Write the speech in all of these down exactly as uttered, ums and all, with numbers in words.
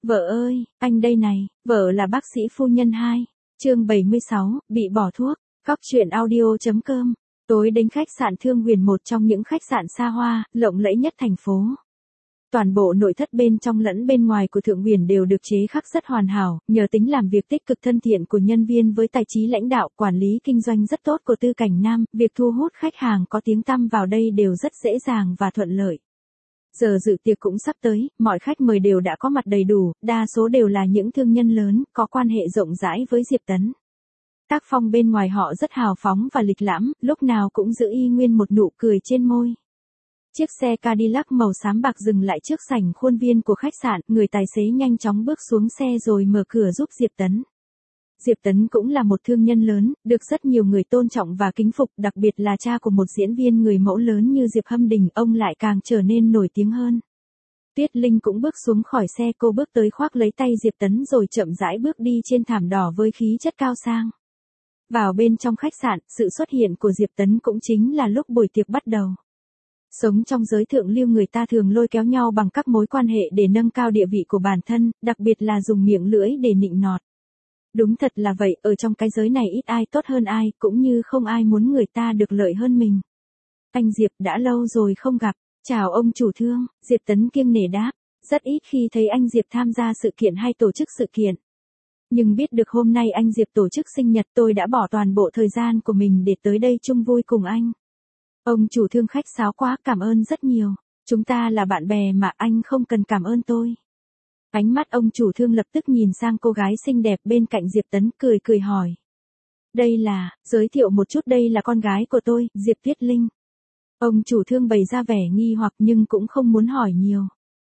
Vợ ơi, anh đây này, vợ là bác sĩ phu nhân hai. Chương bảy mươi sáu, bị bỏ thuốc. Cóc truyện audio.com. Tối đến khách sạn Thương Huyền, một trong những khách sạn xa hoa, lộng lẫy nhất thành phố. Toàn bộ nội thất bên trong lẫn bên ngoài của Thượng Huyền đều được chế khắc rất hoàn hảo, nhờ tính làm việc tích cực thân thiện của nhân viên với tài trí lãnh đạo, quản lý kinh doanh rất tốt của Tư Cảnh Nam, việc thu hút khách hàng có tiếng tăm vào đây đều rất dễ dàng và thuận lợi. Giờ dự tiệc cũng sắp tới, mọi khách mời đều đã có mặt đầy đủ, đa số đều là những thương nhân lớn, có quan hệ rộng rãi với Diệp Tấn. Tác phong bên ngoài họ rất hào phóng và lịch lãm, lúc nào cũng giữ y nguyên một nụ cười trên môi. Chiếc xe Cadillac màu xám bạc dừng lại trước sảnh khuôn viên của khách sạn, người tài xế nhanh chóng bước xuống xe rồi mở cửa giúp Diệp Tấn. Diệp Tấn cũng là một thương nhân lớn, được rất nhiều người tôn trọng và kính phục, đặc biệt là cha của một diễn viên người mẫu lớn như Diệp Hâm Đình, ông lại càng trở nên nổi tiếng hơn. Tuyết Linh cũng bước xuống khỏi xe, cô bước tới khoác lấy tay Diệp Tấn rồi chậm rãi bước đi trên thảm đỏ với khí chất cao sang. Vào bên trong khách sạn, sự xuất hiện của Diệp Tấn cũng chính là lúc buổi tiệc bắt đầu. Sống trong giới thượng lưu, người ta thường lôi kéo nhau bằng các mối quan hệ để nâng cao địa vị của bản thân, đặc biệt là dùng miệng lưỡi để nịnh nọt. Đúng thật là vậy, ở trong cái giới này ít ai tốt hơn ai, cũng như không ai muốn người ta được lợi hơn mình. Anh Diệp, đã lâu rồi không gặp. Chào ông chủ Thương, Diệp Tấn kiêng nể đáp. Rất ít khi thấy anh Diệp tham gia sự kiện hay tổ chức sự kiện. Nhưng biết được hôm nay anh Diệp tổ chức sinh nhật, tôi đã bỏ toàn bộ thời gian của mình để tới đây chung vui cùng anh. Ông chủ Thương khách sáo quá, cảm ơn rất nhiều. Chúng ta là bạn bè mà, anh không cần cảm ơn tôi. Ánh mắt ông chủ Thương lập tức nhìn sang cô gái xinh đẹp bên cạnh Diệp Tấn, cười cười hỏi. Đây là, giới thiệu một chút, đây là con gái của tôi, Diệp Tuyết Linh. Ông chủ Thương bày ra vẻ nghi hoặc nhưng cũng không muốn hỏi nhiều.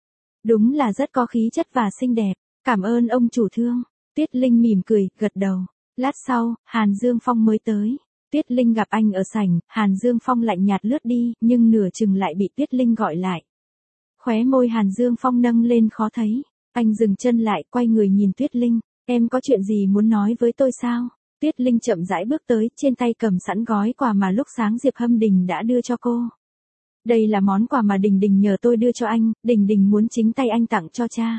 Đúng là rất có khí chất và xinh đẹp, cảm ơn ông chủ Thương. Tuyết Linh mỉm cười, gật đầu. Lát sau, Hàn Dương Phong mới tới. Tuyết Linh gặp anh ở sảnh, Hàn Dương Phong lạnh nhạt lướt đi, nhưng nửa chừng lại bị Tuyết Linh gọi lại. Khóe môi Hàn Dương Phong nâng lên khó thấy. Anh dừng chân lại, quay người nhìn Tuyết Linh. Em có chuyện gì muốn nói với tôi sao? Tuyết Linh chậm rãi bước tới, trên tay cầm sẵn gói quà mà lúc sáng Diệp Hâm Đình đã đưa cho cô. Đây là món quà mà Đình Đình nhờ tôi đưa cho anh, Đình Đình muốn chính tay anh tặng cho cha.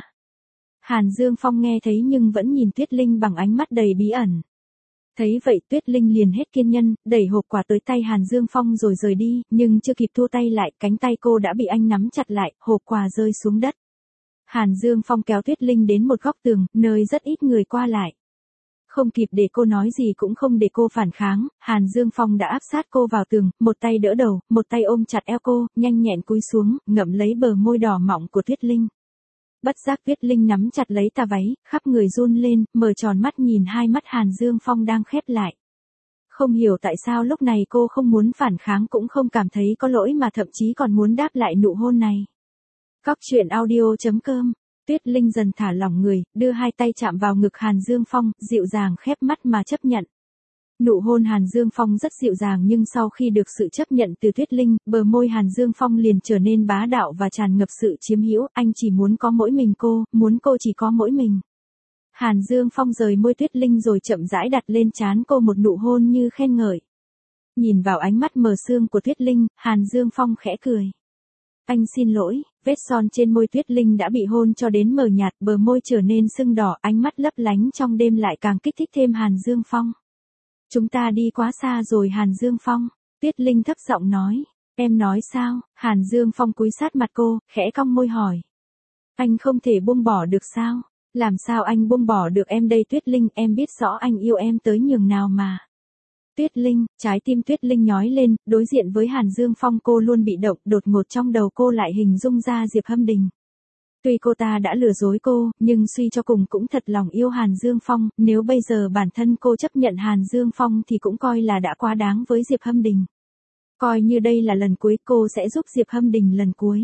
Hàn Dương Phong nghe thấy nhưng vẫn nhìn Tuyết Linh bằng ánh mắt đầy bí ẩn. Thấy vậy Tuyết Linh liền hết kiên nhẫn, đẩy hộp quà tới tay Hàn Dương Phong rồi rời đi, nhưng chưa kịp thu tay lại, cánh tay cô đã bị anh nắm chặt lại, hộp quà rơi xuống đất. Hàn Dương Phong kéo Tuyết Linh đến một góc tường, nơi rất ít người qua lại. Không kịp để cô nói gì cũng không để cô phản kháng, Hàn Dương Phong đã áp sát cô vào tường, một tay đỡ đầu, một tay ôm chặt eo cô, nhanh nhẹn cúi xuống, ngậm lấy bờ môi đỏ mọng của Tuyết Linh. Bất giác Tuyết Linh nắm chặt lấy tà váy, khắp người run lên, mở tròn mắt nhìn hai mắt Hàn Dương Phong đang khép lại. Không hiểu tại sao lúc này cô không muốn phản kháng cũng không cảm thấy có lỗi mà thậm chí còn muốn đáp lại nụ hôn này. Cóc truyện audio.com. Tuyết Linh dần thả lỏng người, đưa hai tay chạm vào ngực Hàn Dương Phong, dịu dàng khép mắt mà chấp nhận. Nụ hôn Hàn Dương Phong rất dịu dàng nhưng sau khi được sự chấp nhận từ Tuyết Linh, bờ môi Hàn Dương Phong liền trở nên bá đạo và tràn ngập sự chiếm hữu, anh chỉ muốn có mỗi mình cô, muốn cô chỉ có mỗi mình. Hàn Dương Phong rời môi Tuyết Linh rồi chậm rãi đặt lên trán cô một nụ hôn như khen ngợi. Nhìn vào ánh mắt mờ sương của Tuyết Linh, Hàn Dương Phong khẽ cười. Anh xin lỗi, vết son trên môi Tuyết Linh đã bị hôn cho đến mờ nhạt, bờ môi trở nên sưng đỏ, ánh mắt lấp lánh trong đêm lại càng kích thích thêm Hàn Dương Phong. Chúng ta đi quá xa rồi Hàn Dương Phong, Tuyết Linh thấp giọng nói. Em nói sao? Hàn Dương Phong cúi sát mặt cô, khẽ cong môi hỏi. Anh không thể buông bỏ được sao? Làm sao anh buông bỏ được em đây Tuyết Linh, em biết rõ anh yêu em tới nhường nào mà. Tuyết Linh, trái tim Tuyết Linh nhói lên, đối diện với Hàn Dương Phong cô luôn bị động, đột ngột trong đầu cô lại hình dung ra Diệp Hâm Đình. Tuy cô ta đã lừa dối cô, nhưng suy cho cùng cũng thật lòng yêu Hàn Dương Phong, nếu bây giờ bản thân cô chấp nhận Hàn Dương Phong thì cũng coi là đã quá đáng với Diệp Hâm Đình. Coi như đây là lần cuối, cô sẽ giúp Diệp Hâm Đình lần cuối.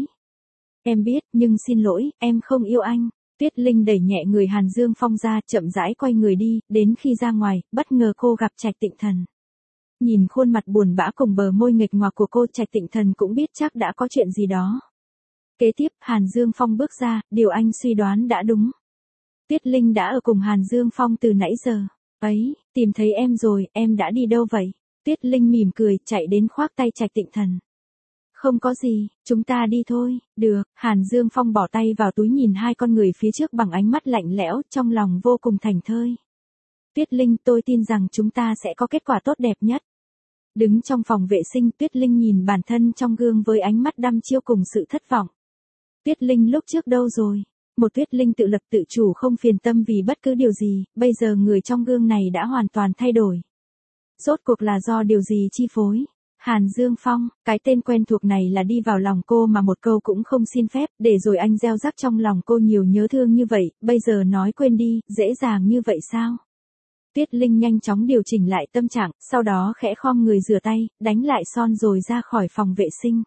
Em biết, nhưng xin lỗi, em không yêu anh. Tuyết Linh đẩy nhẹ người Hàn Dương Phong ra, chậm rãi quay người đi, đến khi ra ngoài, bất ngờ cô gặp Trạch Tịnh Thần. Nhìn khuôn mặt buồn bã cùng bờ môi nghịch ngoạc của cô, Trạch Tịnh Thần cũng biết chắc đã có chuyện gì đó. Kế tiếp, Hàn Dương Phong bước ra, điều anh suy đoán đã đúng. Tuyết Linh đã ở cùng Hàn Dương Phong từ nãy giờ. Ấy, tìm thấy em rồi, em đã đi đâu vậy? Tuyết Linh mỉm cười, chạy đến khoác tay Trạch Tịnh Thần. Không có gì, chúng ta đi thôi. Được, Hàn Dương Phong bỏ tay vào túi nhìn hai con người phía trước bằng ánh mắt lạnh lẽo, trong lòng vô cùng thảnh thơi. Tuyết Linh, tôi tin rằng chúng ta sẽ có kết quả tốt đẹp nhất. Đứng trong phòng vệ sinh, Tuyết Linh nhìn bản thân trong gương với ánh mắt đăm chiêu cùng sự thất vọng. Tuyết Linh lúc trước đâu rồi? Một Tuyết Linh tự lập tự chủ không phiền tâm vì bất cứ điều gì, bây giờ người trong gương này đã hoàn toàn thay đổi. Rốt cuộc là do điều gì chi phối? Hàn Dương Phong, cái tên quen thuộc này là đi vào lòng cô mà một câu cũng không xin phép, để rồi anh gieo rắc trong lòng cô nhiều nhớ thương như vậy, bây giờ nói quên đi, dễ dàng như vậy sao? Tuyết Linh nhanh chóng điều chỉnh lại tâm trạng, sau đó khẽ khom người rửa tay, đánh lại son rồi ra khỏi phòng vệ sinh.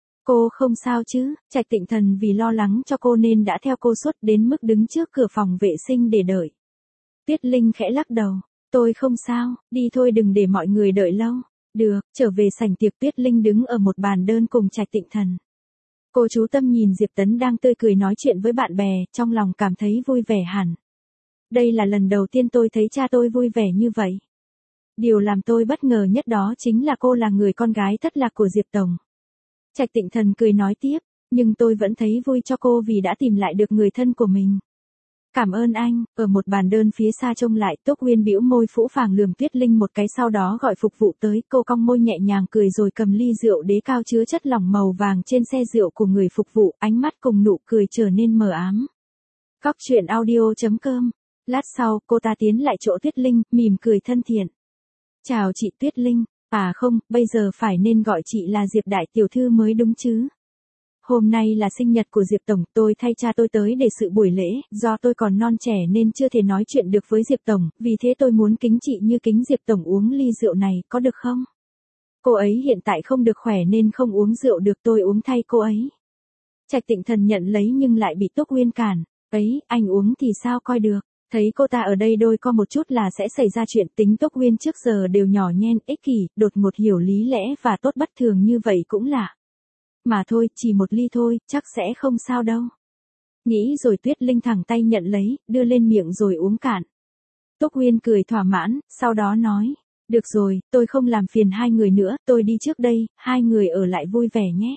Cô không sao chứ? Trạch Tịnh Thần vì lo lắng cho cô nên đã theo cô suốt đến mức đứng trước cửa phòng vệ sinh để đợi. Tuyết Linh khẽ lắc đầu, tôi không sao, đi thôi đừng để mọi người đợi lâu. Được, trở về sảnh tiệc Tuyết Linh đứng ở một bàn đơn cùng Trạch Tịnh Thần. Cô chú tâm nhìn Diệp Tấn đang tươi cười nói chuyện với bạn bè, trong lòng cảm thấy vui vẻ hẳn. Đây là lần đầu tiên tôi thấy cha tôi vui vẻ như vậy. Điều làm tôi bất ngờ nhất đó chính là cô là người con gái thất lạc của Diệp Tổng. Trạch Tịnh Thần cười nói tiếp, nhưng tôi vẫn thấy vui cho cô vì đã tìm lại được người thân của mình. Cảm ơn anh. Ở một bàn đơn phía xa trông lại, Tốc Uyên bĩu môi phũ phàng lườm Tuyết Linh một cái, sau đó gọi phục vụ tới, cô cong môi nhẹ nhàng cười rồi cầm ly rượu đế cao chứa chất lỏng màu vàng trên xe rượu của người phục vụ, ánh mắt cùng nụ cười trở nên mờ ám. Cóc truyện audio chấm com. Lát sau, cô ta tiến lại chỗ Tuyết Linh, mỉm cười thân thiện. Chào chị Tuyết Linh. À không, bây giờ phải nên gọi chị là Diệp đại tiểu thư mới đúng chứ. Hôm nay là sinh nhật của Diệp Tổng, tôi thay cha tôi tới để dự buổi lễ, do tôi còn non trẻ nên chưa thể nói chuyện được với Diệp Tổng, vì thế tôi muốn kính chị như kính Diệp Tổng uống ly rượu này, có được không? Cô ấy hiện tại không được khỏe nên không uống rượu được, tôi uống thay cô ấy. Trạch Tịnh Thần nhận lấy nhưng lại bị Tốc Uyên cản. Ấy, anh uống thì sao coi được? Thấy cô ta ở đây đôi co một chút là sẽ xảy ra chuyện, tính Tốc Uyên trước giờ đều nhỏ nhen, ích kỷ, đột ngột hiểu lý lẽ và tốt bất thường như vậy cũng lạ. Mà thôi, chỉ một ly thôi, chắc sẽ không sao đâu. Nghĩ rồi Tuyết Linh thẳng tay nhận lấy, đưa lên miệng rồi uống cạn. Tốc Uyên cười thỏa mãn, sau đó nói, được rồi, tôi không làm phiền hai người nữa, tôi đi trước đây, hai người ở lại vui vẻ nhé.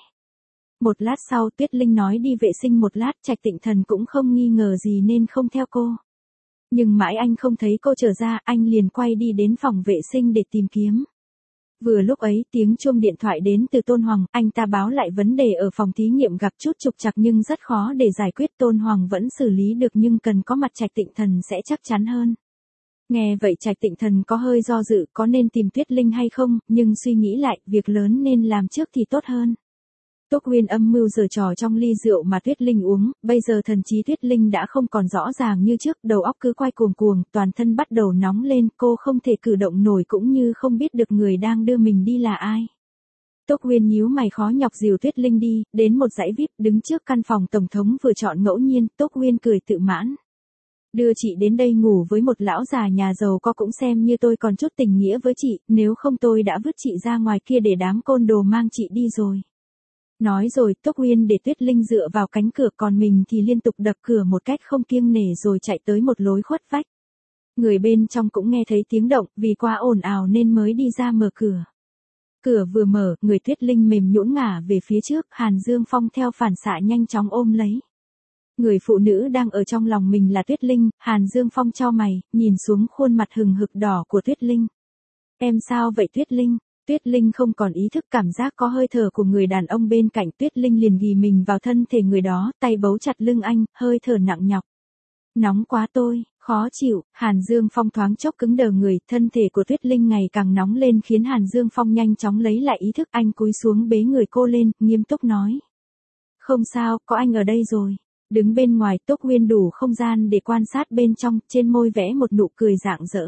Một lát sau Tuyết Linh nói đi vệ sinh một lát, Trạch Tịnh Thần cũng không nghi ngờ gì nên không theo cô. Nhưng mãi anh không thấy cô trở ra, anh liền quay đi đến phòng vệ sinh để tìm kiếm. Vừa lúc ấy tiếng chuông điện thoại đến từ Tôn Hoàng, anh ta báo lại vấn đề ở phòng thí nghiệm gặp chút trục trặc nhưng rất khó để giải quyết. Tôn Hoàng vẫn xử lý được nhưng cần có mặt Trạch Tịnh Thần sẽ chắc chắn hơn. Nghe vậy Trạch Tịnh Thần có hơi do dự có nên tìm Tuyết Linh hay không, nhưng suy nghĩ lại, việc lớn nên làm trước thì tốt hơn. Tốc Uyên âm mưu giở trò trong ly rượu mà Tuyết Linh uống, bây giờ thần trí Tuyết Linh đã không còn rõ ràng như trước, đầu óc cứ quay cuồng cuồng, toàn thân bắt đầu nóng lên, cô không thể cử động nổi cũng như không biết được người đang đưa mình đi là ai. Tốc Uyên nhíu mày khó nhọc dìu Tuyết Linh đi, đến một dãy vi ai pi đứng trước căn phòng tổng thống vừa chọn ngẫu nhiên, Tốc Uyên cười tự mãn. Đưa chị đến đây ngủ với một lão già nhà giàu có cũng xem như tôi còn chút tình nghĩa với chị, nếu không tôi đã vứt chị ra ngoài kia để đám côn đồ mang chị đi rồi. Nói rồi Tốc Uyên để Tuyết Linh dựa vào cánh cửa, còn mình thì liên tục đập cửa một cách không kiêng nể rồi chạy tới một lối khuất vách. Người bên trong cũng nghe thấy tiếng động, vì quá ồn ào nên mới đi ra mở cửa. Cửa vừa mở, người Tuyết Linh mềm nhũn ngả về phía trước, Hàn Dương Phong theo phản xạ nhanh chóng ôm lấy. Người phụ nữ đang ở trong lòng mình là Tuyết Linh, Hàn Dương Phong chau mày, nhìn xuống khuôn mặt hừng hực đỏ của Tuyết Linh. Em sao vậy Tuyết Linh? Tuyết Linh không còn ý thức cảm giác có hơi thở của người đàn ông bên cạnh, Tuyết Linh liền ghì mình vào thân thể người đó, tay bấu chặt lưng anh, hơi thở nặng nhọc. Nóng quá tôi, khó chịu. Hàn Dương Phong thoáng chốc cứng đờ người, thân thể của Tuyết Linh ngày càng nóng lên khiến Hàn Dương Phong nhanh chóng lấy lại ý thức, anh cúi xuống bế người cô lên, nghiêm túc nói. Không sao, có anh ở đây rồi. Đứng bên ngoài, Tốc Uyên đủ không gian để quan sát bên trong, trên môi vẽ một nụ cười rạng rỡ.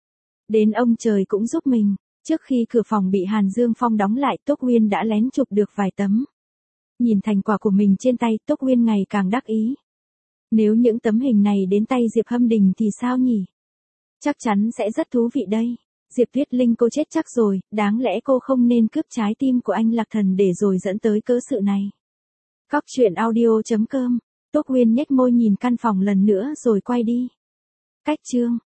Đến ông trời cũng giúp mình. Trước khi cửa phòng bị Hàn Dương Phong đóng lại, Tốc Uyên đã lén chụp được vài tấm. Nhìn thành quả của mình trên tay, Tốc Uyên ngày càng đắc ý. Nếu những tấm hình này đến tay Diệp Hâm Đình thì sao nhỉ? Chắc chắn sẽ rất thú vị đây. Diệp Tuyết Linh cô chết chắc rồi, đáng lẽ cô không nên cướp trái tim của anh Lạc Thần để rồi dẫn tới cớ sự này. Cóc truyện audio chấm com. Tốc Uyên nhếch môi nhìn căn phòng lần nữa rồi quay đi. Cách chương.